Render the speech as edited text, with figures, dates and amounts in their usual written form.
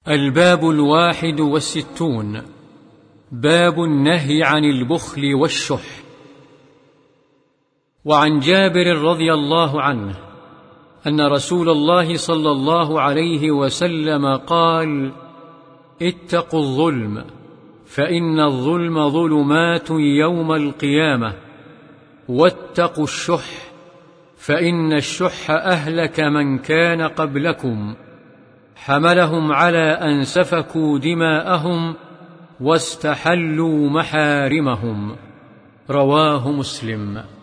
الباب 61. باب النهي عن البخل والشح. وعن جابر رضي الله عنه أن رسول الله صلى الله عليه وسلم قال: اتقوا الظلم، فإن الظلم ظلمات يوم القيامة، واتقوا الشح، فإن الشح أهلك من كان قبلكم، حملهم على أن سفكوا دماءهم واستحلوا محارمهم. رواه مسلم.